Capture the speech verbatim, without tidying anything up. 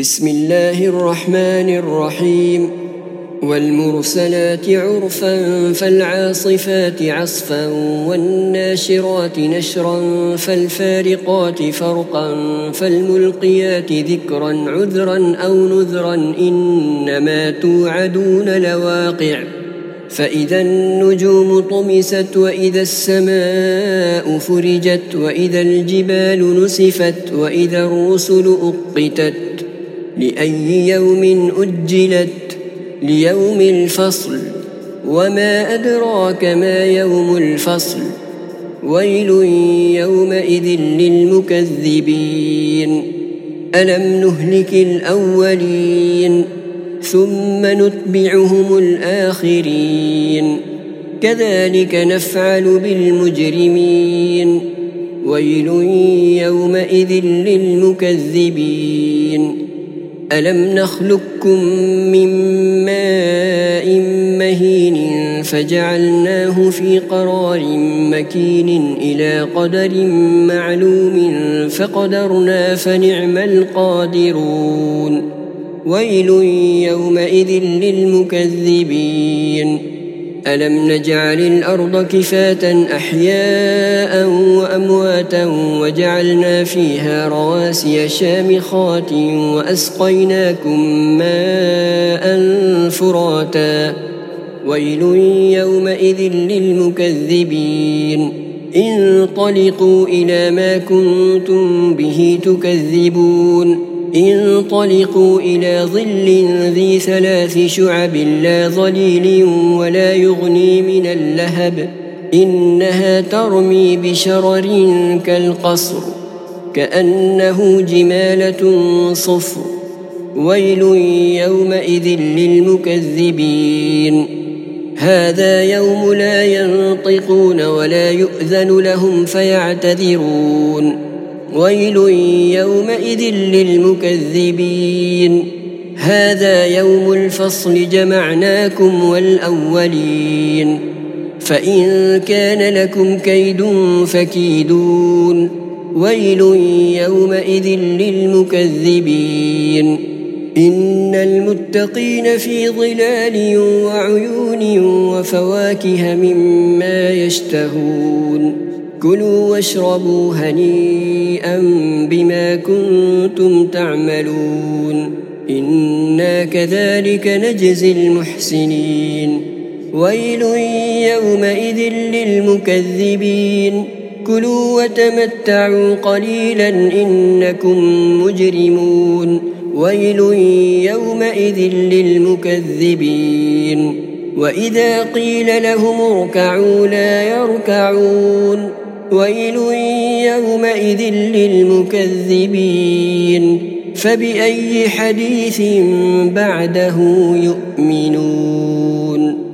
بسم الله الرحمن الرحيم والمرسلات عرفا فالعاصفات عصفا والناشرات نشرا فالفارقات فرقا فالملقيات ذكرا عذرا أو نذرا إنما توعدون لواقع فإذا النجوم طمست وإذا السماء فرجت وإذا الجبال نسفت وإذا الرسل أقتت لأي يوم أجلت ليوم الفصل وما أدراك ما يوم الفصل ويل يومئذ للمكذبين ألم نهلك الأولين ثم نتبعهم الآخرين كذلك نفعل بالمجرمين ويل يومئذ للمكذبين ألم نخلقكم من ماء مهين فجعلناه في قرار مكين إلى قدر معلوم فقدرنا فنعم القادرون ويل يومئذ للمكذبين ألم نجعل الأرض كفاة أحياء وأمواتا وجعلنا فيها رواسي شامخات وأسقيناكم ماء فراتا ويل يومئذ للمكذبين انطلقوا إلى ما كنتم به تكذبون انطلقوا إلى ظل ذي ثلاث شعب لا ظليل ولا يغني من اللهب إنها ترمي بشرر كالقصر كأنه جمالة صفر ويل يومئذ للمكذبين هذا يوم لا ينطقون ولا يؤذن لهم فيعتذرون ويل يومئذ للمكذبين هذا يوم الفصل جمعناكم والأولين فإن كان لكم كيد فكيدون ويل يومئذ للمكذبين إن المتقين في ظلال وعيون وفواكه مما يشتهون كلوا واشربوا هنيئا بما كنتم تعملون إنا كذلك نجزي المحسنين ويل يومئذ للمكذبين كلوا وتمتعوا قليلا إنكم مجرمون ويل يومئذ للمكذبين وإذا قيل لهم اركعوا لا يركعون ويل يومئذ للمكذبين فبأي حديث بعده يؤمنون.